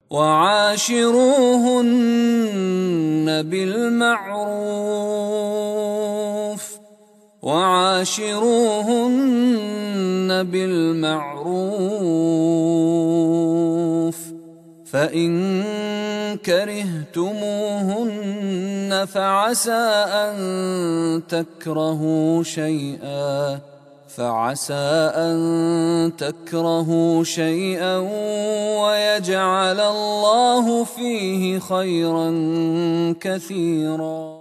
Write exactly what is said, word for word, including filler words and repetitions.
وعاشروهن بالمعروف وعاشروهن بالمعروف فإن كرهتموهن فعسى أن تكرهوا شيئا فعسى أن تكرهوا شيئا ويجعل الله فيه خيرا كثيرا.